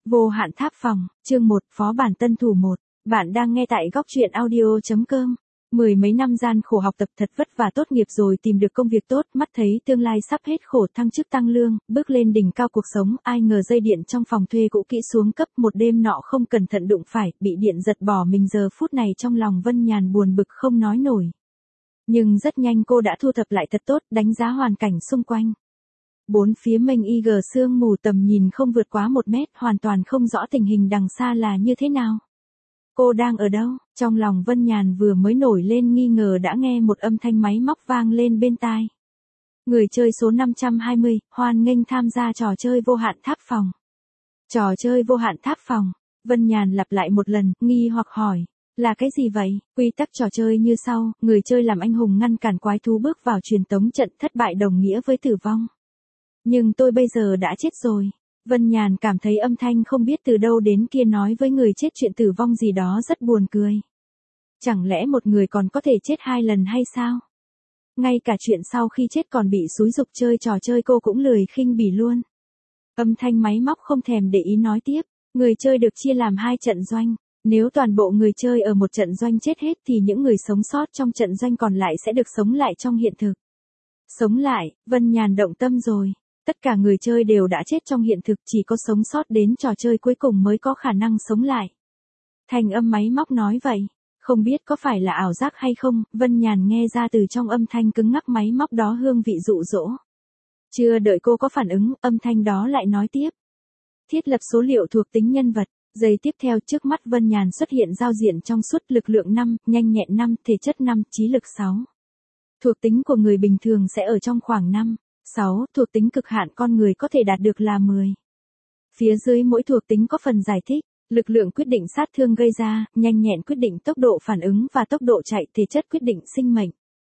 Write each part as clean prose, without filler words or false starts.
Vô hạn tháp phòng, chương 1, phó bản tân thủ 1. Bạn đang nghe tại góc truyện audio.com. Mười mấy năm gian khổ học tập thật vất vả tốt nghiệp rồi tìm được công việc tốt, mắt thấy tương lai sắp hết khổ thăng chức tăng lương, bước lên đỉnh cao cuộc sống, ai ngờ dây điện trong phòng thuê cũ kỹ xuống cấp, một đêm nọ không cẩn thận đụng phải, bị điện giật bỏ mình. Giờ phút này trong lòng Vân Nhàn buồn bực không nói nổi. Nhưng rất nhanh cô đã thu thập lại thật tốt, đánh giá hoàn cảnh xung quanh. Bốn phía mênh IG sương mù, tầm nhìn không vượt quá 1 mét, hoàn toàn không rõ tình hình đằng xa là như thế nào. Cô đang ở đâu? Trong lòng Vân Nhàn vừa mới nổi lên nghi ngờ đã nghe một âm thanh máy móc vang lên bên tai. Người chơi số 520, hoan nghênh tham gia trò chơi vô hạn tháp phòng. Trò chơi vô hạn tháp phòng. Vân Nhàn lặp lại một lần, nghi hoặc hỏi. Là cái gì vậy? Quy tắc trò chơi như sau, người chơi làm anh hùng ngăn cản quái thú bước vào truyền tống trận, thất bại đồng nghĩa với tử vong. Nhưng tôi bây giờ đã chết rồi. Vân Nhàn cảm thấy âm thanh không biết từ đâu đến kia nói với người chết chuyện tử vong gì đó rất buồn cười. Chẳng lẽ một người còn có thể chết 2 lần hay sao? Ngay cả chuyện sau khi chết còn bị xúi giục chơi trò chơi cô cũng lười khinh bỉ luôn. Âm thanh máy móc không thèm để ý nói tiếp, người chơi được chia làm 2 trận doanh. Nếu toàn bộ người chơi ở một trận doanh chết hết thì những người sống sót trong trận doanh còn lại sẽ được sống lại trong hiện thực. Sống lại, Vân Nhàn động tâm rồi. Tất cả người chơi đều đã chết trong hiện thực, chỉ có sống sót đến trò chơi cuối cùng mới có khả năng sống lại. Thành âm máy móc nói vậy. Không biết có phải là ảo giác hay không, Vân Nhàn nghe ra từ trong âm thanh cứng ngắc máy móc đó hương vị dụ dỗ. Chưa đợi cô có phản ứng, âm thanh đó lại nói tiếp. Thiết lập số liệu thuộc tính nhân vật. Giây tiếp theo trước mắt Vân Nhàn xuất hiện giao diện trong suốt, lực lượng 5, nhanh nhẹn 5, thể chất 5, trí lực 6. Thuộc tính của người bình thường sẽ ở trong khoảng 5. 6, thuộc tính cực hạn con người có thể đạt được là 10. Phía dưới mỗi thuộc tính có phần giải thích, lực lượng quyết định sát thương gây ra, nhanh nhẹn quyết định tốc độ phản ứng và tốc độ chạy, thể chất quyết định sinh mệnh,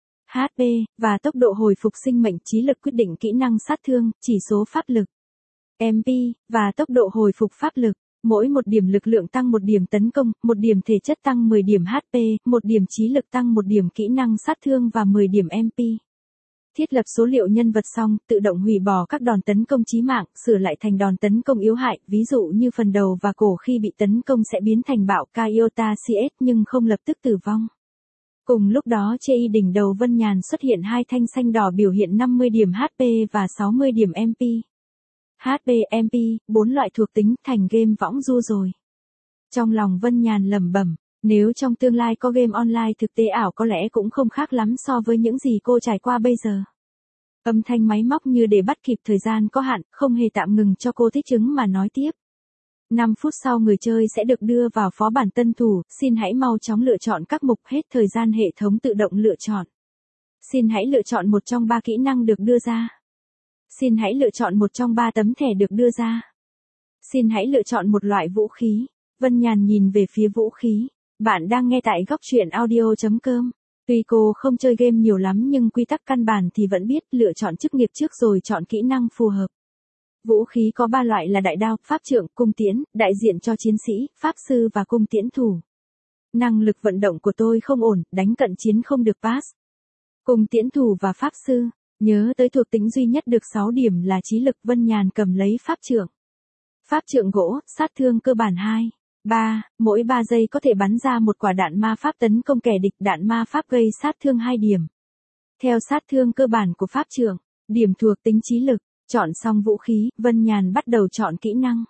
HP, và tốc độ hồi phục sinh mệnh, trí lực quyết định kỹ năng sát thương, chỉ số pháp lực, MP, và tốc độ hồi phục pháp lực. Mỗi 1 điểm lực lượng tăng 1 điểm tấn công, 1 điểm thể chất tăng 10 điểm HP, 1 điểm trí lực tăng 1 điểm kỹ năng sát thương và 10 điểm MP. Thiết lập số liệu nhân vật xong, tự động hủy bỏ các đòn tấn công chí mạng, sửa lại thành đòn tấn công yếu hại, ví dụ như phần đầu và cổ khi bị tấn công sẽ biến thành bạo Kaiota CS nhưng không lập tức tử vong. Cùng lúc đó trên đỉnh đầu Vân Nhàn xuất hiện 2 thanh xanh đỏ biểu hiện 50 điểm HP và 60 điểm MP. HP, MP, 4 loại thuộc tính, thành game võng du rồi. Trong lòng Vân Nhàn lẩm bẩm, nếu trong tương lai có game online thực tế ảo có lẽ cũng không khác lắm so với những gì cô trải qua bây giờ. Âm thanh máy móc như để bắt kịp thời gian có hạn, không hề tạm ngừng cho cô thích ứng mà nói tiếp. 5 phút sau người chơi sẽ được đưa vào phó bản tân thủ, xin hãy mau chóng lựa chọn các mục, hết thời gian hệ thống tự động lựa chọn. Xin hãy lựa chọn một trong 3 kỹ năng được đưa ra. Xin hãy lựa chọn một trong 3 tấm thẻ được đưa ra. Xin hãy lựa chọn một loại vũ khí. Vân Nhàn nhìn về phía vũ khí. Bạn đang nghe tại góc truyện audio.com. Tuy cô không chơi game nhiều lắm nhưng quy tắc căn bản thì vẫn biết, lựa chọn chức nghiệp trước rồi chọn kỹ năng phù hợp. Vũ khí có 3 loại là đại đao, pháp trượng, cung tiễn, đại diện cho chiến sĩ, pháp sư và cung tiễn thủ. Năng lực vận động của tôi không ổn, đánh cận chiến không được pass. Cung tiễn thủ và pháp sư. Nhớ tới thuộc tính duy nhất được 6 điểm là trí lực. Vân Nhàn cầm lấy pháp trượng. Pháp trượng gỗ, sát thương cơ bản 2. 3, mỗi 3 giây có thể bắn ra một quả đạn ma pháp tấn công kẻ địch, đạn ma pháp gây sát thương 2 điểm. Theo sát thương cơ bản của pháp trượng, điểm thuộc tính trí lực, chọn xong vũ khí, Vân Nhàn bắt đầu chọn kỹ năng.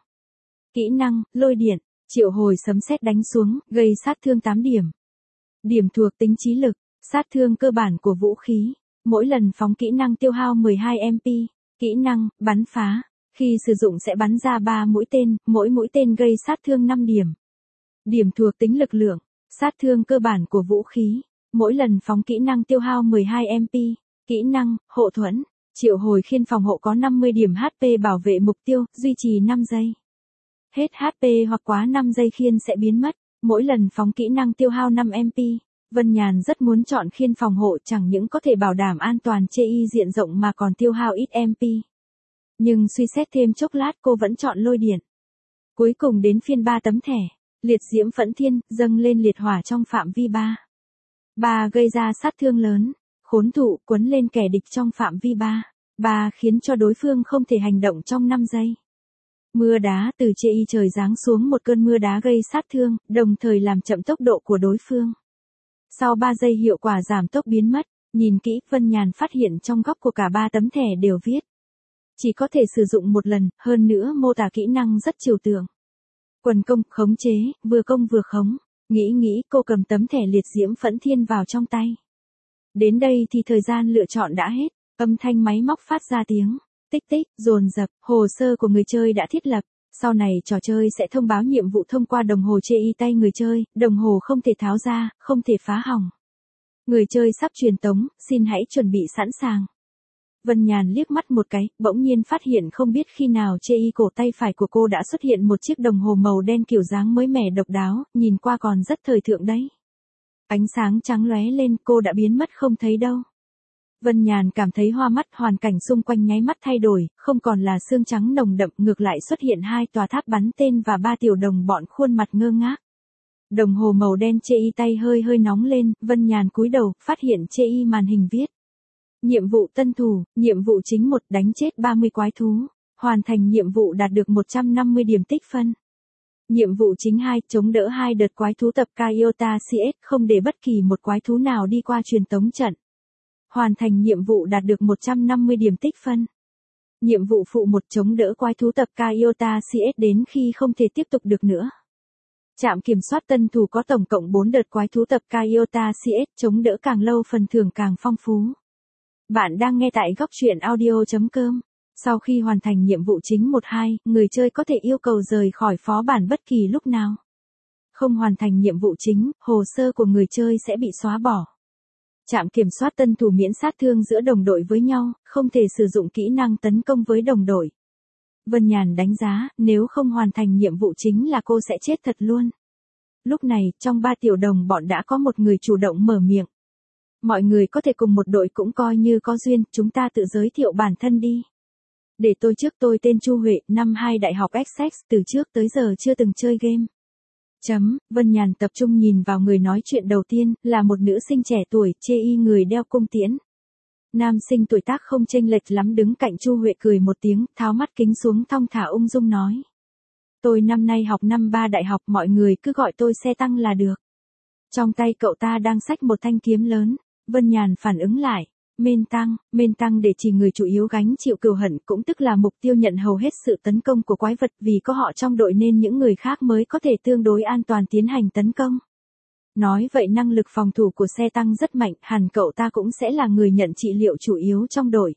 Kỹ năng, lôi điện, triệu hồi sấm sét đánh xuống, gây sát thương 8 điểm. Điểm thuộc tính trí lực, sát thương cơ bản của vũ khí, mỗi lần phóng kỹ năng tiêu hao 12 MP, kỹ năng, bắn phá. Khi sử dụng sẽ bắn ra 3 mũi tên, mỗi mũi tên gây sát thương 5 điểm. Điểm thuộc tính lực lượng, sát thương cơ bản của vũ khí, mỗi lần phóng kỹ năng tiêu hao 12 MP, kỹ năng, hộ thuẫn, triệu hồi khiên phòng hộ có 50 điểm HP bảo vệ mục tiêu, duy trì 5 giây. Hết HP hoặc quá 5 giây khiên sẽ biến mất, mỗi lần phóng kỹ năng tiêu hao 5 MP. Vân Nhàn rất muốn chọn khiên phòng hộ, chẳng những có thể bảo đảm an toàn trên diện rộng mà còn tiêu hao ít MP. Nhưng suy xét thêm chốc lát cô vẫn chọn lôi điện. Cuối cùng đến phiên 3 tấm thẻ. Liệt diễm phẫn thiên, dâng lên liệt hỏa trong phạm vi 3. 3 gây ra sát thương lớn. Khốn thụ, quấn lên kẻ địch trong phạm vi 3. 3 khiến cho đối phương không thể hành động trong 5 giây. Mưa đá từ chê y trời giáng xuống, một cơn mưa đá gây sát thương, đồng thời làm chậm tốc độ của đối phương. Sau 3 giây hiệu quả giảm tốc biến mất, nhìn kỹ, Vân Nhàn phát hiện trong góc của cả 3 tấm thẻ đều viết. Chỉ có thể sử dụng một lần, hơn nữa mô tả kỹ năng rất trừu tượng. Quần công, khống chế, vừa công vừa khống. Nghĩ cô cầm tấm thẻ liệt diễm phẫn thiên vào trong tay. Đến đây thì thời gian lựa chọn đã hết, âm thanh máy móc phát ra tiếng tích tích, dồn dập, hồ sơ của người chơi đã thiết lập. Sau này trò chơi sẽ thông báo nhiệm vụ thông qua đồng hồ chê y tay người chơi, đồng hồ không thể tháo ra, không thể phá hỏng. Người chơi sắp truyền tống, xin hãy chuẩn bị sẵn sàng. Vân Nhàn liếc mắt một cái, bỗng nhiên phát hiện không biết khi nào chê y cổ tay phải của cô đã xuất hiện một chiếc đồng hồ màu đen kiểu dáng mới mẻ độc đáo, nhìn qua còn rất thời thượng đấy. Ánh sáng trắng lóe lên, cô đã biến mất không thấy đâu. Vân Nhàn cảm thấy hoa mắt, hoàn cảnh xung quanh nháy mắt thay đổi, không còn là sương trắng nồng đậm, ngược lại xuất hiện 2 tòa tháp bắn tên và 3 tiểu đồng bọn khuôn mặt ngơ ngác. Đồng hồ màu đen chê y tay hơi nóng lên, Vân Nhàn cúi đầu, phát hiện chê y màn hình viết. Nhiệm vụ tân thủ, nhiệm vụ chính 1, đánh chết 30 quái thú, hoàn thành nhiệm vụ đạt được 150 điểm tích phân. Nhiệm vụ chính 2, chống đỡ 2 đợt quái thú tập Kaiota CS, không để bất kỳ một quái thú nào đi qua truyền tống trận. Hoàn thành nhiệm vụ đạt được 150 điểm tích phân. Nhiệm vụ phụ 1, chống đỡ quái thú tập Kaiota CS đến khi không thể tiếp tục được nữa. Trạm kiểm soát tân thủ có tổng cộng 4 đợt quái thú tập Kaiota CS, chống đỡ càng lâu phần thưởng càng phong phú. Bạn đang nghe tại góc truyện audio.com. Sau khi hoàn thành nhiệm vụ chính 1-2, người chơi có thể yêu cầu rời khỏi phó bản bất kỳ lúc nào. Không hoàn thành nhiệm vụ chính, hồ sơ của người chơi sẽ bị xóa bỏ. Trạm kiểm soát tân thủ miễn sát thương giữa đồng đội với nhau, không thể sử dụng kỹ năng tấn công với đồng đội. Vân Nhàn đánh giá, nếu không hoàn thành nhiệm vụ chính là cô sẽ chết thật luôn. Lúc này, trong 3 tiểu đồng bọn đã có một người chủ động mở miệng. Mọi người có thể cùng một đội cũng coi như có duyên, chúng ta tự giới thiệu bản thân đi. Để tôi trước, tôi tên Chu Huệ, năm 2 đại học Essex, từ trước tới giờ chưa từng chơi game. Vân Nhàn tập trung nhìn vào người nói chuyện đầu tiên, là một nữ sinh trẻ tuổi, chê y người đeo cung tiễn. Nam sinh tuổi tác không chênh lệch lắm đứng cạnh Chu Huệ cười một tiếng, tháo mắt kính xuống thong thả ung dung nói. Tôi năm nay học năm 3 đại học, mọi người cứ gọi tôi xe tăng là được. Trong tay cậu ta đang xách một thanh kiếm lớn. Vân Nhàn phản ứng lại. Mên tăng để chỉ người chủ yếu gánh chịu cừu hận, cũng tức là mục tiêu nhận hầu hết sự tấn công của quái vật, vì có họ trong đội nên những người khác mới có thể tương đối an toàn tiến hành tấn công. Nói vậy năng lực phòng thủ của xe tăng rất mạnh, hẳn cậu ta cũng sẽ là người nhận trị liệu chủ yếu trong đội.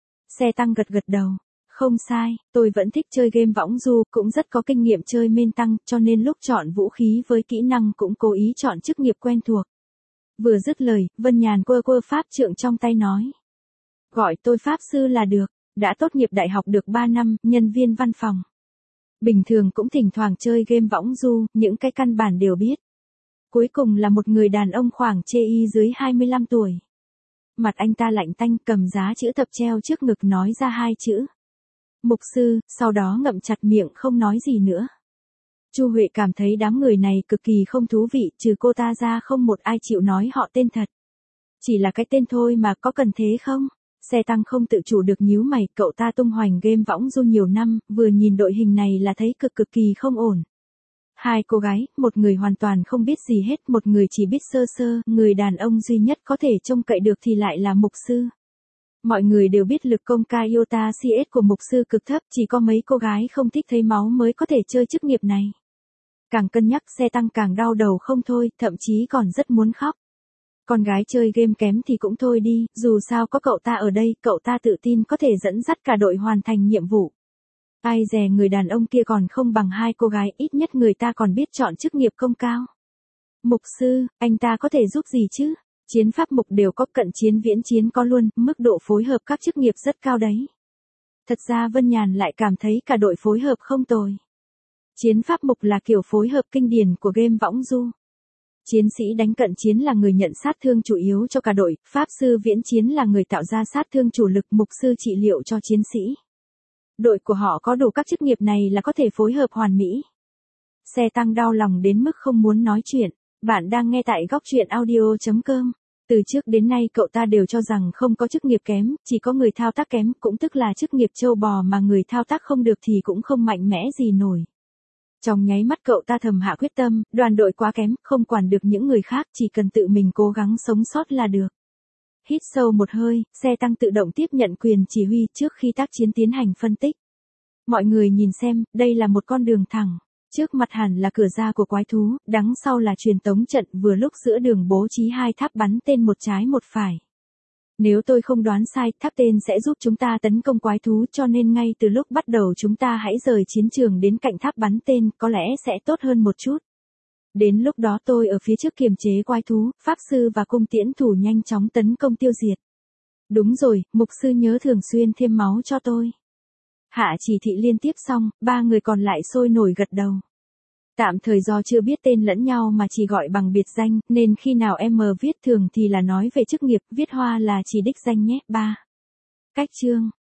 Xe tăng gật đầu. Không sai, tôi vẫn thích chơi game võng du, cũng rất có kinh nghiệm chơi mên tăng, cho nên lúc chọn vũ khí với kỹ năng cũng cố ý chọn chức nghiệp quen thuộc. Vừa dứt lời, Vân Nhàn quơ pháp trượng trong tay nói. Gọi tôi pháp sư là được, đã tốt nghiệp đại học được 3 năm, nhân viên văn phòng. Bình thường cũng thỉnh thoảng chơi game võng du, những cái căn bản đều biết. Cuối cùng là một người đàn ông khoảng chê y dưới 25 tuổi. Mặt anh ta lạnh tanh, cầm giá chữ thập treo trước ngực nói ra 2 chữ. Mục sư, sau đó ngậm chặt miệng không nói gì nữa. Chu Huệ cảm thấy đám người này cực kỳ không thú vị, trừ cô ta ra không một ai chịu nói họ tên thật. Chỉ là cái tên thôi mà có cần thế không? Xe tăng không tự chủ được nhíu mày, cậu ta tung hoành game võng du nhiều năm, vừa nhìn đội hình này là thấy cực kỳ không ổn. 2 cô gái, một người hoàn toàn không biết gì hết, một người chỉ biết sơ sơ, người đàn ông duy nhất có thể trông cậy được thì lại là mục sư. Mọi người đều biết lực công Kaiota CS của mục sư cực thấp, chỉ có mấy cô gái không thích thấy máu mới có thể chơi chức nghiệp này. Càng cân nhắc xe tăng càng đau đầu không thôi, thậm chí còn rất muốn khóc. Con gái chơi game kém thì cũng thôi đi, dù sao có cậu ta ở đây, cậu ta tự tin có thể dẫn dắt cả đội hoàn thành nhiệm vụ. Ai dè người đàn ông kia còn không bằng 2 cô gái, ít nhất người ta còn biết chọn chức nghiệp công cao. Mục sư, anh ta có thể giúp gì chứ? Chiến pháp mục đều có, cận chiến viễn chiến có luôn, mức độ phối hợp các chức nghiệp rất cao đấy. Thật ra Vân Nhàn lại cảm thấy cả đội phối hợp không tồi. Chiến pháp mục là kiểu phối hợp kinh điển của game võng du. Chiến sĩ đánh cận chiến là người nhận sát thương chủ yếu cho cả đội, pháp sư viễn chiến là người tạo ra sát thương chủ lực, mục sư trị liệu cho chiến sĩ. Đội của họ có đủ các chức nghiệp này là có thể phối hợp hoàn mỹ. Xe tăng đau lòng đến mức không muốn nói chuyện. Bạn đang nghe tại góc truyện audio.com. Từ trước đến nay cậu ta đều cho rằng không có chức nghiệp kém, chỉ có người thao tác kém, cũng tức là chức nghiệp trâu bò mà người thao tác không được thì cũng không mạnh mẽ gì nổi. Trong nháy mắt cậu ta thầm hạ quyết tâm, đoàn đội quá kém, không quản được những người khác, chỉ cần tự mình cố gắng sống sót là được. Hít sâu một hơi, xe tăng tự động tiếp nhận quyền chỉ huy trước khi tác chiến tiến hành phân tích. Mọi người nhìn xem, đây là một con đường thẳng. Trước mặt hẳn là cửa ra của quái thú, đằng sau là truyền tống trận, vừa lúc giữa đường bố trí 2 tháp bắn tên một trái một phải. Nếu tôi không đoán sai, tháp tên sẽ giúp chúng ta tấn công quái thú, cho nên ngay từ lúc bắt đầu chúng ta hãy rời chiến trường đến cạnh tháp bắn tên, có lẽ sẽ tốt hơn một chút. Đến lúc đó tôi ở phía trước kiềm chế quái thú, pháp sư và cung tiễn thủ nhanh chóng tấn công tiêu diệt. Đúng rồi, mục sư nhớ thường xuyên thêm máu cho tôi. Hạ chỉ thị liên tiếp xong, 3 người còn lại sôi nổi gật đầu. Tạm thời do chưa biết tên lẫn nhau mà chỉ gọi bằng biệt danh, nên khi nào em viết thường thì là nói về chức nghiệp, viết hoa là chỉ đích danh nhé. 3. Cách chương